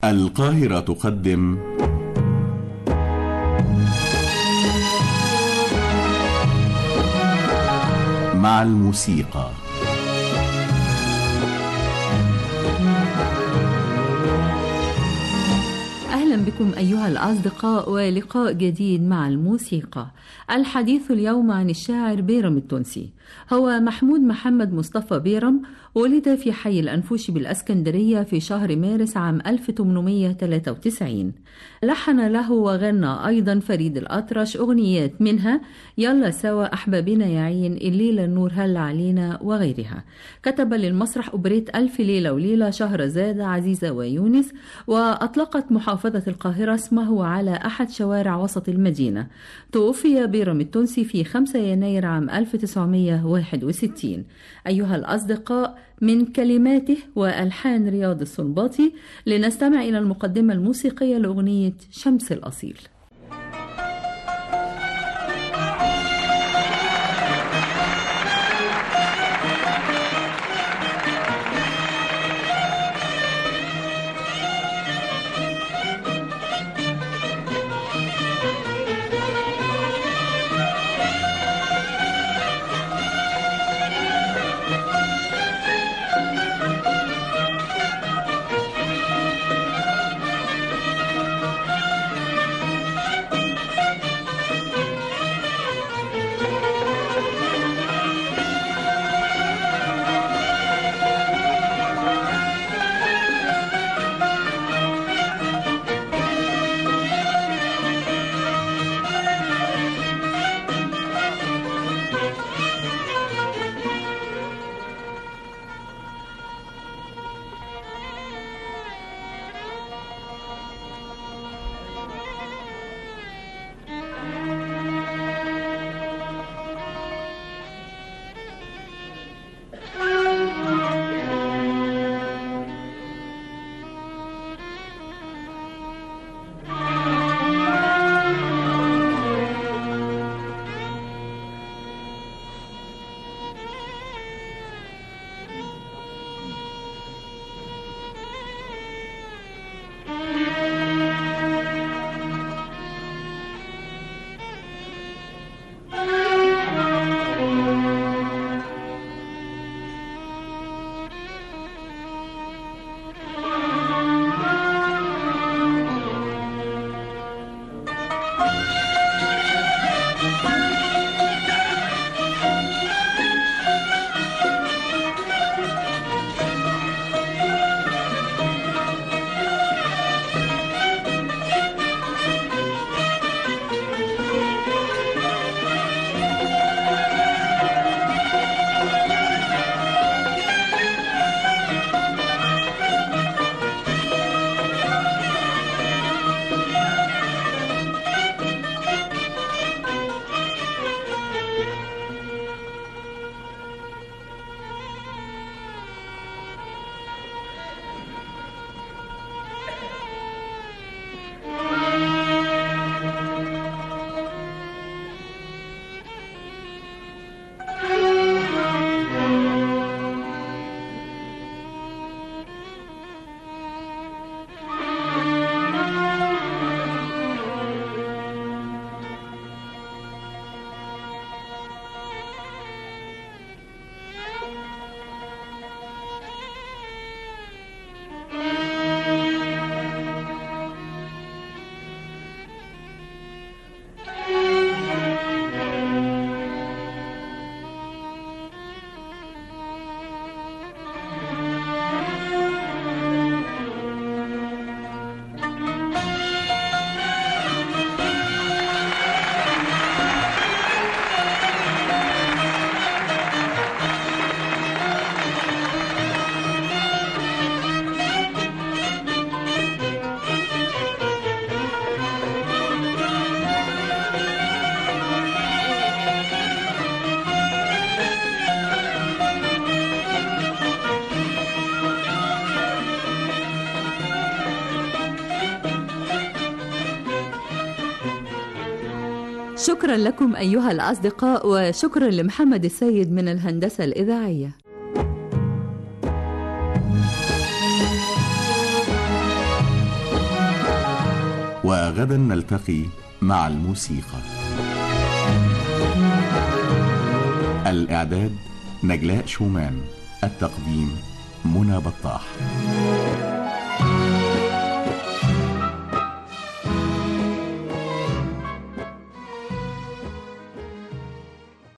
القاهرة تقدم مع الموسيقى. أهلا بكم أيها الأصدقاء ولقاء جديد مع الموسيقى. الحديث اليوم عن الشاعر بيرم التونسي. هو محمود محمد مصطفى بيرم، ولد في حي الأنفوشي بالأسكندرية في شهر مارس عام 1893. لحن له وغنى أيضا فريد الأطرش أغنيات منها يلا سوا، أحبابنا يا عين، الليلة النور هل علينا، وغيرها. كتب للمسرح أوبريت ألف ليلة وليلة، شهرزاد، عزيزة ويونس، وأطلقت محافظة القاهرة اسمه على أحد شوارع وسط المدينة. توفي بيرم التونسي في 5 يناير عام 1961. أيها الأصدقاء، من كلماته وألحان رياض السنباطي لنستمع إلى المقدمة الموسيقية لأغنية شمس الأصيل. شكرا لكم أيها الأصدقاء، وشكرا لمحمد السيد من الهندسة الإذاعية. وغدا نلتقي مع الموسيقى. الإعداد نجلاء شومان، التقديم منى بطاح.